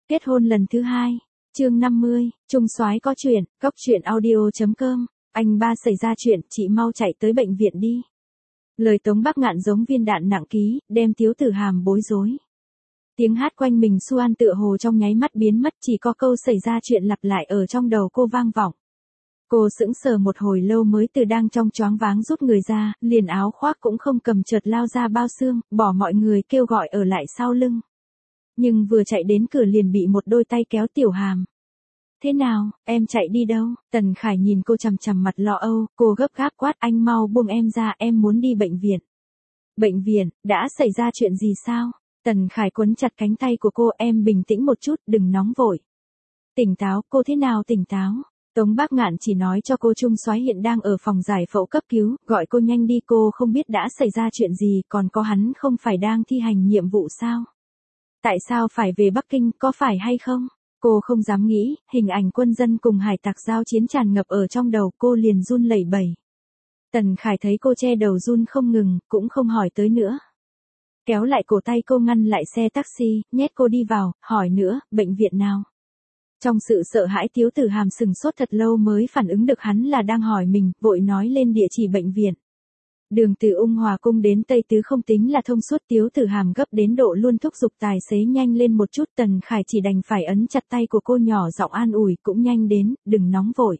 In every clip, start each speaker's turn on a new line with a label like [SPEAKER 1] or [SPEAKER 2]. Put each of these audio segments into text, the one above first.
[SPEAKER 1] Kết hôn lần thứ 2, chương 50, Trung soái có chuyện, góc chuyện audio.com, anh ba xảy ra chuyện, chị mau chạy tới bệnh viện đi. Lời Tống Bắc Ngạn giống viên đạn nặng ký, đem Tiếu Tử Hàm bối rối. Tiếng hát quanh mình Xuan tựa hồ trong nháy mắt biến mất, chỉ có câu xảy ra chuyện lặp lại ở trong đầu cô vang vọng. Cô sững sờ một hồi lâu mới từ đang trong choáng váng rút người ra, liền áo khoác cũng không cầm chợt lao ra bao xương, bỏ mọi người kêu gọi ở lại sau lưng. Nhưng vừa chạy đến cửa liền bị một đôi tay kéo Tiểu Hàm. Thế nào, em chạy đi đâu? Tần Khải nhìn cô chằm chằm mặt lo âu, cô gấp gáp quát anh mau buông em ra, em muốn đi bệnh viện. Bệnh viện, đã xảy ra chuyện gì sao? Tần Khải quấn chặt cánh tay của cô, em bình tĩnh một chút, đừng nóng vội. Tỉnh táo, cô thế nào tỉnh táo? Tống Bắc Ngạn chỉ nói cho cô Trung soái hiện đang ở phòng giải phẫu cấp cứu, gọi cô nhanh đi, cô không biết đã xảy ra chuyện gì, còn có hắn không phải đang thi hành nhiệm vụ sao? Tại sao phải về Bắc Kinh, có phải hay không? Cô không dám nghĩ, hình ảnh quân dân cùng hải tặc giao chiến tràn ngập ở trong đầu, cô liền run lẩy bẩy. Tần Khải thấy cô che đầu run không ngừng, cũng không hỏi tới nữa. Kéo lại cổ tay cô ngăn lại xe taxi, nhét cô đi vào, hỏi nữa, bệnh viện nào? Trong sự sợ hãi Tiếu Tử Hàm sừng sốt thật lâu mới phản ứng được hắn là đang hỏi mình, vội nói lên địa chỉ bệnh viện. Đường từ Ung Hòa Cung đến Tây Tứ không tính là thông suốt, Tiếu Tử Hàm gấp đến độ luôn thúc giục tài xế nhanh lên một chút, Tần Khải chỉ đành phải ấn chặt tay của cô nhỏ giọng an ủi, cũng nhanh đến, đừng nóng vội.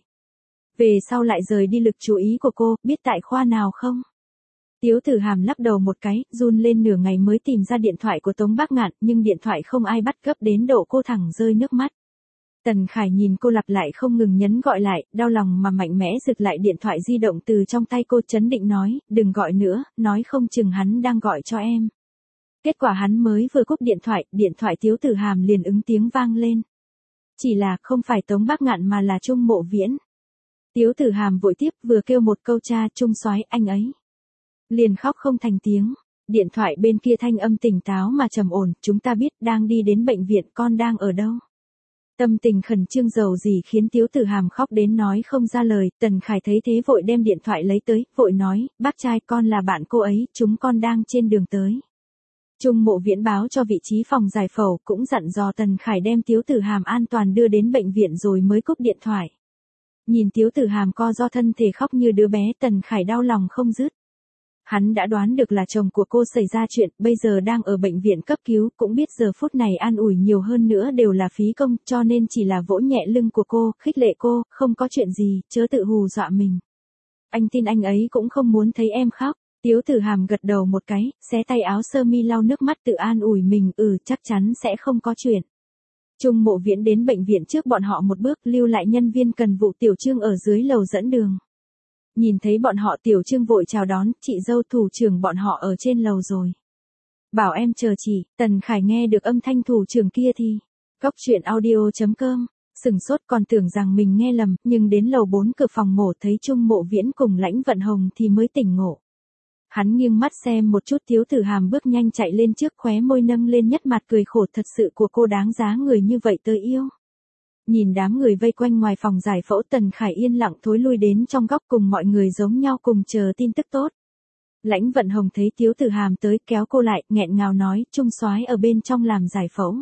[SPEAKER 1] Về sau lại rời đi lực chú ý của cô, biết tại khoa nào không? Tiếu Tử Hàm lắc đầu một cái, run lên nửa ngày mới tìm ra điện thoại của Tống Bắc Ngạn, nhưng điện thoại không ai bắt, gấp đến độ cô thẳng rơi nước mắt. Tần Khải nhìn cô lặp lại không ngừng nhấn gọi lại, đau lòng mà mạnh mẽ giật lại điện thoại di động từ trong tay cô, chấn định nói, đừng gọi nữa, nói không chừng hắn đang gọi cho em. Kết quả hắn mới vừa cúp điện thoại Tiếu Tử Hàm liền ứng tiếng vang lên. Chỉ là không phải Tống Bắc Ngạn mà là Trung Mộ Viễn. Tiếu Tử Hàm vội tiếp, vừa kêu một câu cha, Trung soái, anh ấy. Liền khóc không thành tiếng. Điện thoại bên kia thanh âm tỉnh táo mà trầm ổn, chúng ta biết, đang đi đến bệnh viện, con đang ở đâu? Tâm tình khẩn trương dầu gì khiến Tiếu Tử Hàm khóc đến nói không ra lời, Tần Khải thấy thế vội đem điện thoại lấy tới, vội nói, bác trai con là bạn cô ấy, chúng con đang trên đường tới. Trung Mộ Viễn báo cho vị trí phòng giải phẫu, cũng dặn dò Tần Khải đem Tiếu Tử Hàm an toàn đưa đến bệnh viện rồi mới cúp điện thoại. Nhìn Tiếu Tử Hàm co ro thân thể khóc như đứa bé, Tần Khải đau lòng không dứt. Hắn đã đoán được là chồng của cô xảy ra chuyện, bây giờ đang ở bệnh viện cấp cứu, cũng biết giờ phút này an ủi nhiều hơn nữa đều là phí công, cho nên chỉ là vỗ nhẹ lưng của cô, khích lệ cô, không có chuyện gì, chớ tự hù dọa mình. Anh tin anh ấy cũng không muốn thấy em khóc. Tiếu Tử Hàm gật đầu một cái, xé tay áo sơ mi lau nước mắt tự an ủi mình, chắc chắn sẽ không có chuyện. Trung Mộ Viễn đến bệnh viện trước bọn họ một bước, lưu lại nhân viên cần vụ Tiểu Trương ở dưới lầu dẫn đường. Nhìn thấy bọn họ, Tiểu Trương vội chào đón, chị dâu thủ trưởng bọn họ ở trên lầu rồi. Bảo em chờ chị. Tần Khải nghe được âm thanh thủ trưởng kia thì, góc chuyện audio.com, sừng sốt còn tưởng rằng mình nghe lầm, nhưng đến lầu 4 cửa phòng mổ thấy Trung Mộ Viễn cùng Lãnh Vận Hồng thì mới tỉnh ngộ. Hắn nghiêng mắt xem một chút Tiếu Tử Hàm bước nhanh chạy lên trước, khóe môi nâng lên nhất mặt cười khổ, thật sự của cô đáng giá người như vậy tới yêu. Nhìn đám người vây quanh ngoài phòng giải phẫu, Tần Khải yên lặng thối lui đến trong góc cùng mọi người giống nhau cùng chờ tin tức tốt. Lãnh Vận Hồng thấy Tiếu Tử Hàm tới kéo cô lại, nghẹn ngào nói, Trung soái ở bên trong làm giải phẫu.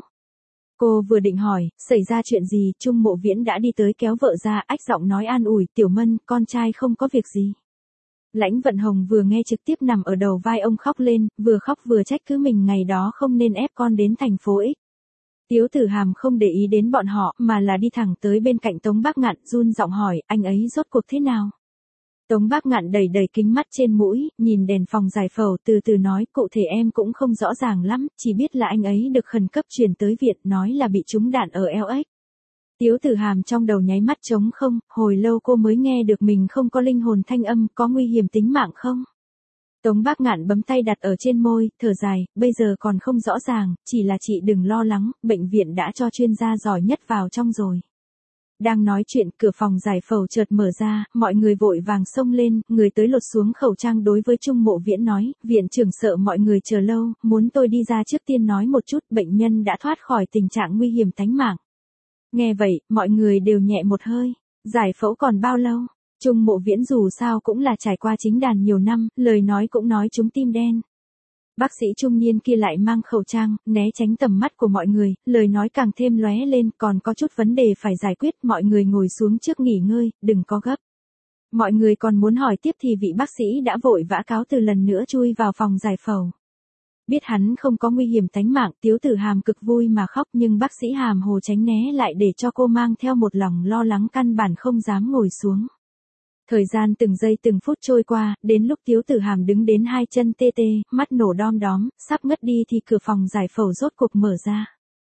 [SPEAKER 1] Cô vừa định hỏi, xảy ra chuyện gì, Trung Mộ Viễn đã đi tới kéo vợ ra, ách giọng nói an ủi, Tiểu Mân, con trai không có việc gì. Lãnh Vận Hồng vừa nghe trực tiếp nằm ở đầu vai ông khóc lên, vừa khóc vừa trách cứ mình ngày đó không nên ép con đến thành phố X. Tiếu Tử Hàm không để ý đến bọn họ, mà là đi thẳng tới bên cạnh Tống Bắc Ngạn, run giọng hỏi, anh ấy rốt cuộc thế nào? Tống Bắc Ngạn đẩy đẩy kính mắt trên mũi, nhìn đèn phòng giải phẫu từ từ nói, cụ thể em cũng không rõ ràng lắm, chỉ biết là anh ấy được khẩn cấp chuyển tới viện, nói là bị trúng đạn ở eo ếch. Tiếu Tử Hàm trong đầu nháy mắt trống không, hồi lâu cô mới nghe được mình không có linh hồn thanh âm, có nguy hiểm tính mạng không? Tống Bắc Ngạn bấm tay đặt ở trên môi, thở dài, bây giờ còn không rõ ràng, chỉ là chị đừng lo lắng, bệnh viện đã cho chuyên gia giỏi nhất vào trong rồi. Đang nói chuyện, cửa phòng giải phẫu chợt mở ra, mọi người vội vàng xông lên, người tới lột xuống khẩu trang đối với Trung Mộ Viễn nói, viện trưởng sợ mọi người chờ lâu, muốn tôi đi ra trước tiên nói một chút, bệnh nhân đã thoát khỏi tình trạng nguy hiểm tính mạng. Nghe vậy, mọi người đều nhẹ một hơi, giải phẫu còn bao lâu? Trung Mộ Viễn dù sao cũng là trải qua chính đàn nhiều năm, lời nói cũng nói trúng tim đen. Bác sĩ trung niên kia lại mang khẩu trang, né tránh tầm mắt của mọi người, lời nói càng thêm lóe lên, còn có chút vấn đề phải giải quyết, mọi người ngồi xuống trước nghỉ ngơi, đừng có gấp. Mọi người còn muốn hỏi tiếp thì vị bác sĩ đã vội vã cáo từ lần nữa chui vào phòng giải phẫu. Biết hắn không có nguy hiểm tánh mạng, Tiếu Tử Hàm cực vui mà khóc, nhưng bác sĩ hàm hồ tránh né lại để cho cô mang theo một lòng lo lắng căn bản không dám ngồi xuống. Thời gian từng giây từng phút trôi qua, đến lúc Tiếu Tử Hàm đứng đến hai chân tê tê, mắt nổ đom đóm, sắp ngất đi thì cửa phòng giải phẫu rốt cục mở ra.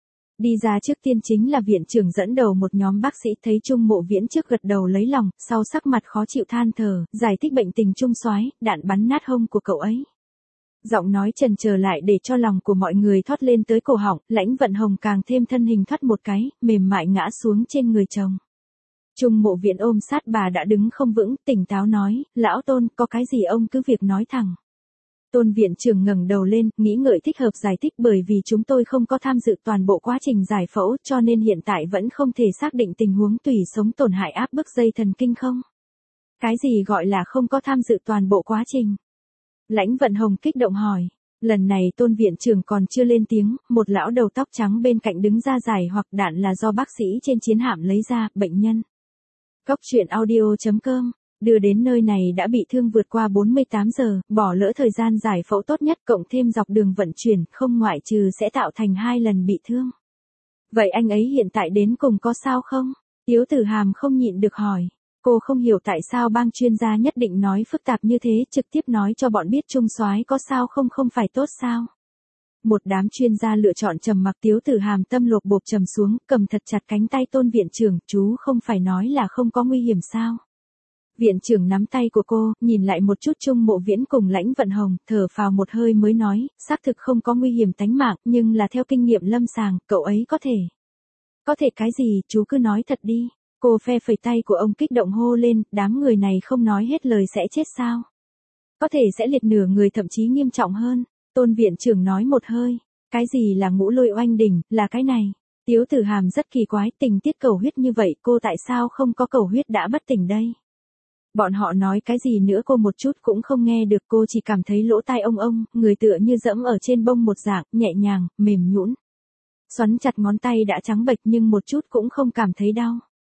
[SPEAKER 1] Đi ra trước tiên chính là viện trưởng dẫn đầu một nhóm bác sĩ, thấy Trung Mộ Viễn trước gật đầu lấy lòng, sau sắc mặt khó chịu than thở, giải thích bệnh tình Trung soái, đạn bắn nát hông của cậu ấy. Giọng nói trần chờ lại để cho lòng của mọi người thoát lên tới cổ họng, Lãnh Vận Hồng càng thêm thân hình thoát một cái, mềm mại ngã xuống trên người chồng. Trung Mộ Viễn ôm sát bà đã đứng không vững, tỉnh táo nói, lão Tôn, có cái gì ông cứ việc nói thẳng. Tôn viện trưởng ngẩng đầu lên, nghĩ ngợi thích hợp giải thích, bởi vì chúng tôi không có tham dự toàn bộ quá trình giải phẫu, cho nên hiện tại vẫn không thể xác định tình huống tủy sống tổn hại áp bức dây thần kinh không. Cái gì gọi là không có tham dự toàn bộ quá trình? Lãnh Vận Hồng kích động hỏi. Lần này Tôn viện trưởng còn chưa lên tiếng, một lão đầu tóc trắng bên cạnh đứng ra giải hoặc đạn là do bác sĩ trên chiến hạm lấy ra, bệnh nhân. Cóc truyện audio.com, đưa đến nơi này đã bị thương vượt qua 48 giờ, bỏ lỡ thời gian giải phẫu tốt nhất, cộng thêm dọc đường vận chuyển, không ngoại trừ sẽ tạo thành 2 lần bị thương. Vậy anh ấy hiện tại đến cùng có sao không? Tiếu Tử Hàm không nhịn được hỏi. Cô không hiểu tại sao bang chuyên gia nhất định nói phức tạp như thế, trực tiếp nói cho bọn biết Trung soái có sao không phải tốt sao? Một đám chuyên gia lựa chọn trầm mặc. Tiếu Tử Hàm tâm lột bộp trầm xuống, cầm thật chặt cánh tay Tôn viện trưởng, chú không phải nói là không có nguy hiểm sao? Viện trưởng nắm tay của cô, nhìn lại một chút Trung Mộ Viễn cùng Lãnh Vận Hồng, thở phào một hơi mới nói, xác thực không có nguy hiểm tánh mạng, nhưng là theo kinh nghiệm lâm sàng, cậu ấy có thể. Có thể cái gì, chú cứ nói thật đi. Cô phe phẩy tay của ông kích động hô lên, đám người này không nói hết lời sẽ chết sao? Có thể sẽ liệt nửa người, thậm chí nghiêm trọng hơn. Tôn viện trưởng nói một hơi, cái gì là ngũ lôi oanh đỉnh, là cái này. Tiếu Tử Hàm rất kỳ quái, tình tiết cầu huyết như vậy, cô tại sao không có cầu huyết đã bất tỉnh đây? Bọn họ nói cái gì nữa cô một chút cũng không nghe được, cô chỉ cảm thấy lỗ tai ông, người tựa như dẫm ở trên bông một dạng, nhẹ nhàng, mềm nhũn. Xoắn chặt ngón tay đã trắng bệch nhưng một chút cũng không cảm thấy đau.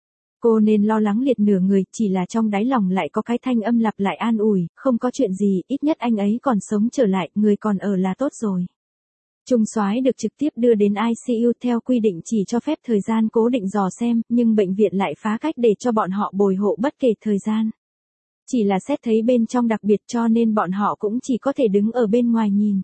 [SPEAKER 1] Cô nên lo lắng liệt nửa người, chỉ là trong đáy lòng lại có cái thanh âm lặp lại an ủi, không có chuyện gì, ít nhất anh ấy còn sống trở lại, người còn ở là tốt rồi. Trung soái được trực tiếp đưa đến ICU, theo quy định chỉ cho phép thời gian cố định dò xem, nhưng bệnh viện lại phá cách để cho bọn họ bồi hộ bất kể thời gian. Chỉ là xét thấy bên trong đặc biệt cho nên bọn họ cũng chỉ có thể đứng ở bên ngoài nhìn.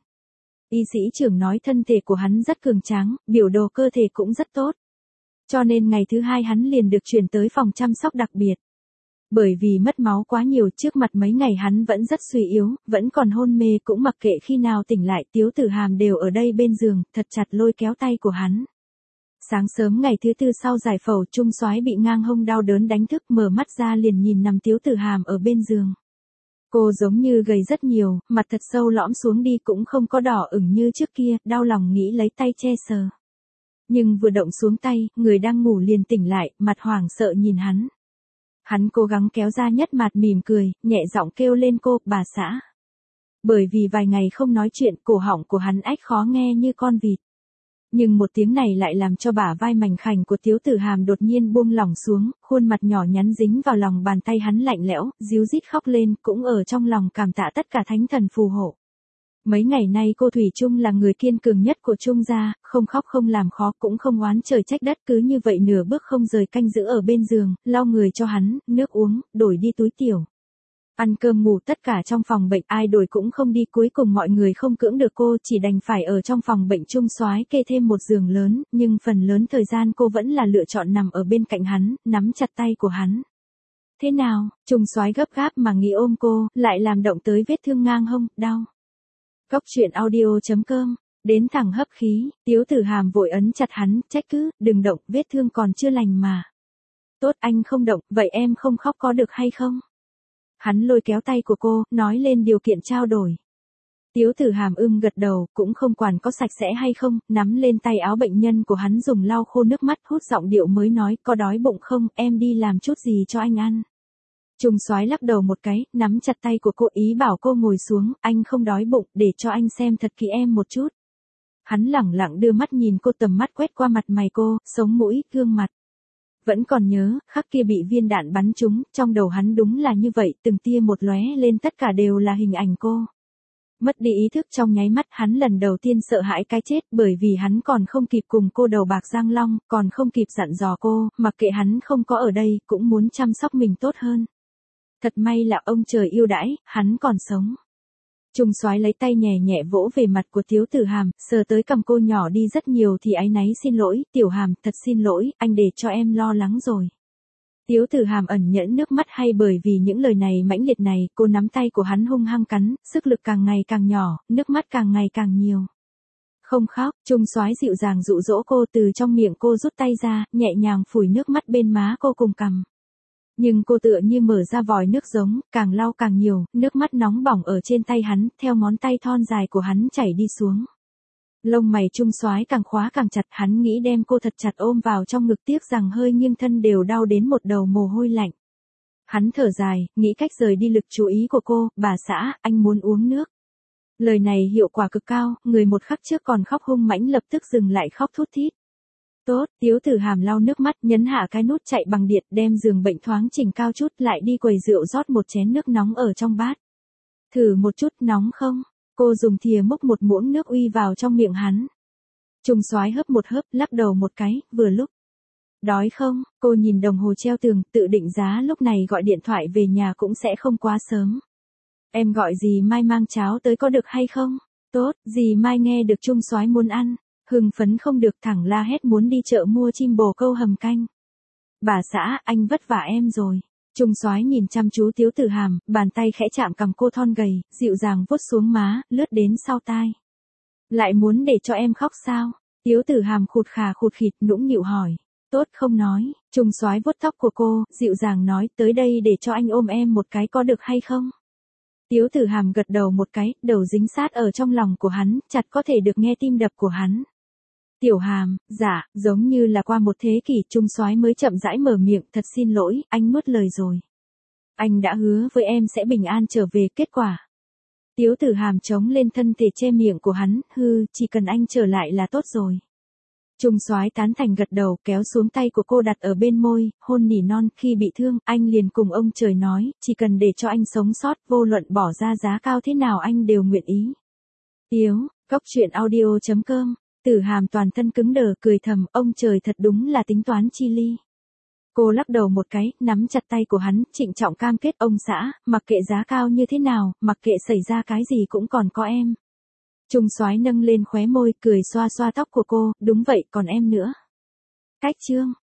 [SPEAKER 1] Y sĩ trưởng nói thân thể của hắn rất cường tráng, biểu đồ cơ thể cũng rất tốt. Cho nên ngày thứ 2 hắn liền được chuyển tới phòng chăm sóc đặc biệt. Bởi vì mất máu quá nhiều, trước mặt mấy ngày hắn vẫn rất suy yếu, vẫn còn hôn mê, cũng mặc kệ khi nào tỉnh lại, Tiếu Tử Hàm đều ở đây bên giường, thật chặt lôi kéo tay của hắn. Sáng sớm ngày thứ 4 sau giải phẫu, Trung soái bị ngang hông đau đớn đánh thức, mở mắt ra liền nhìn nằm Tiếu Tử Hàm ở bên giường. Cô giống như gầy rất nhiều, mặt thật sâu lõm xuống đi, cũng không có đỏ ửng như trước kia, đau lòng nghĩ lấy tay che sờ. Nhưng vừa động xuống tay, người đang ngủ liền tỉnh lại, mặt hoảng sợ nhìn hắn. Hắn cố gắng kéo ra nhất mặt mỉm cười, nhẹ giọng kêu lên cô, bà xã. Bởi vì vài ngày không nói chuyện, cổ họng của hắn ách khó nghe như con vịt. Nhưng một tiếng này lại làm cho bả vai mảnh khảnh của Tiếu Tử Hàm đột nhiên buông lỏng xuống, khuôn mặt nhỏ nhắn dính vào lòng bàn tay hắn lạnh lẽo, ríu rít khóc lên, cũng ở trong lòng cảm tạ tất cả thánh thần phù hộ. Mấy ngày nay cô Thủy Chung là người kiên cường nhất của Trung gia, không khóc không làm khó, cũng không oán trời trách đất, cứ như vậy nửa bước không rời canh giữ ở bên giường, lau người cho hắn, nước uống, đổi đi túi tiểu. Ăn cơm ngủ tất cả trong phòng bệnh, ai đổi cũng không đi, cuối cùng mọi người không cưỡng được cô, chỉ đành phải ở trong phòng bệnh. Trung soái kê thêm một giường lớn, nhưng phần lớn thời gian cô vẫn là lựa chọn nằm ở bên cạnh hắn, nắm chặt tay của hắn. Thế nào? Trung soái gấp gáp mà nghĩ ôm cô, lại làm động tới vết thương ngang hông, đau. Cóc truyện audio.com, đến thẳng hấp khí, Tiếu Tử Hàm vội ấn chặt hắn, trách cứ, đừng động, vết thương còn chưa lành mà. Tốt, anh không động, vậy em không khóc có được hay không? Hắn lôi kéo tay của cô, nói lên điều kiện trao đổi. Tiếu Tử Hàm gật đầu, cũng không quản có sạch sẽ hay không, nắm lên tay áo bệnh nhân của hắn dùng lau khô nước mắt, hút giọng điệu mới nói, có đói bụng không, em đi làm chút gì cho anh ăn. Trung soái lắc đầu một cái, nắm chặt tay của cô ý bảo cô ngồi xuống, anh không đói bụng, để cho anh xem thật kỹ em một chút. Hắn lẳng lặng đưa mắt nhìn cô, tầm mắt quét qua mặt mày cô, sống mũi, gương mặt. Vẫn còn nhớ, khắc kia bị viên đạn bắn trúng, trong đầu hắn đúng là như vậy, từng tia một lóe lên tất cả đều là hình ảnh cô. Mất đi ý thức trong nháy mắt, hắn lần đầu tiên sợ hãi cái chết, bởi vì hắn còn không kịp cùng cô đầu bạc Giang Long, còn không kịp dặn dò cô, mặc kệ hắn không có ở đây, cũng muốn chăm sóc mình tốt hơn. Thật may là ông trời yêu đãi, hắn còn sống. Trung soái lấy tay nhẹ nhẹ vỗ về mặt của Tiếu Tử Hàm, sờ tới cầm cô nhỏ đi rất nhiều thì áy náy xin lỗi, Tiểu Hàm, thật xin lỗi, anh để cho em lo lắng rồi. Tiếu Tử Hàm ẩn nhẫn nước mắt hay bởi vì những lời này mãnh liệt này, cô nắm tay của hắn hung hăng cắn, sức lực càng ngày càng nhỏ, nước mắt càng ngày càng nhiều. Không khóc, Trung soái dịu dàng dụ dỗ cô, từ trong miệng cô rút tay ra, nhẹ nhàng phủi nước mắt bên má cô cùng cằm. Nhưng cô tựa như mở ra vòi nước giống, càng lau càng nhiều, nước mắt nóng bỏng ở trên tay hắn, theo ngón tay thon dài của hắn chảy đi xuống. Lông mày Trung soái càng khóa càng chặt, hắn nghĩ đem cô thật chặt ôm vào trong ngực, tiếc rằng hơi nghiêng thân đều đau đến một đầu mồ hôi lạnh. Hắn thở dài, nghĩ cách rời đi lực chú ý của cô, bà xã, anh muốn uống nước. Lời này hiệu quả cực cao, người một khắc trước còn khóc hung mãnh lập tức dừng lại khóc thút thít. Tốt, Tiếu Tử Hàm lau nước mắt, nhấn hạ cái nút chạy bằng điện, đem giường bệnh thoáng chỉnh cao chút, lại đi quầy rượu rót một chén nước nóng ở trong bát. Thử một chút, nóng không? Cô dùng thìa múc một muỗng nước uy vào trong miệng hắn. Trung soái hớp một hớp, lắc đầu một cái, vừa lúc. Đói không? Cô nhìn đồng hồ treo tường, tự định giá lúc này gọi điện thoại về nhà cũng sẽ không quá sớm. Em gọi dì Mai mang cháo tới có được hay không? Tốt, dì Mai nghe được Trung soái muốn ăn. Hưng phấn không được, thẳng la hét muốn đi chợ mua chim bồ câu hầm canh. Bà xã, anh vất vả em rồi. Trung soái nhìn chăm chú Tiếu Tử Hàm, bàn tay khẽ chạm cằm cô thon gầy, dịu dàng vuốt xuống má, lướt đến sau tai. Lại muốn để cho em khóc sao? Tiếu Tử Hàm khụt khà khụt khịt nũng nịu hỏi. Tốt không nói. Trung soái vuốt tóc của cô, dịu dàng nói, tới đây để cho anh ôm em một cái có được hay không? Tiếu Tử Hàm gật đầu một cái, đầu dính sát ở trong lòng của hắn, chặt có thể được nghe tim đập của hắn. Tiểu Hàm, dạ, giống như là qua một thế kỷ, Trung soái mới chậm rãi mở miệng, thật xin lỗi, anh nuốt lời rồi. Anh đã hứa với em sẽ bình an trở về, kết quả. Tiếu Tử Hàm chống lên thân thể che miệng của hắn, chỉ cần anh trở lại là tốt rồi. Trung soái tán thành gật đầu, kéo xuống tay của cô đặt ở bên môi, hôn nỉ non, khi bị thương, anh liền cùng ông trời nói, chỉ cần để cho anh sống sót, vô luận bỏ ra giá cao thế nào anh đều nguyện ý. Tiếu, Cốc.audio.com. Tử Hàm toàn thân cứng đờ, cười thầm, ông trời thật đúng là tính toán chi ly. Cô lắc đầu một cái, nắm chặt tay của hắn, trịnh trọng cam kết, ông xã, mặc kệ giá cao như thế nào, mặc kệ xảy ra cái gì cũng còn có em. Trung soái nâng lên khóe môi, cười xoa xoa tóc của cô, đúng vậy, còn em nữa. Cách chương.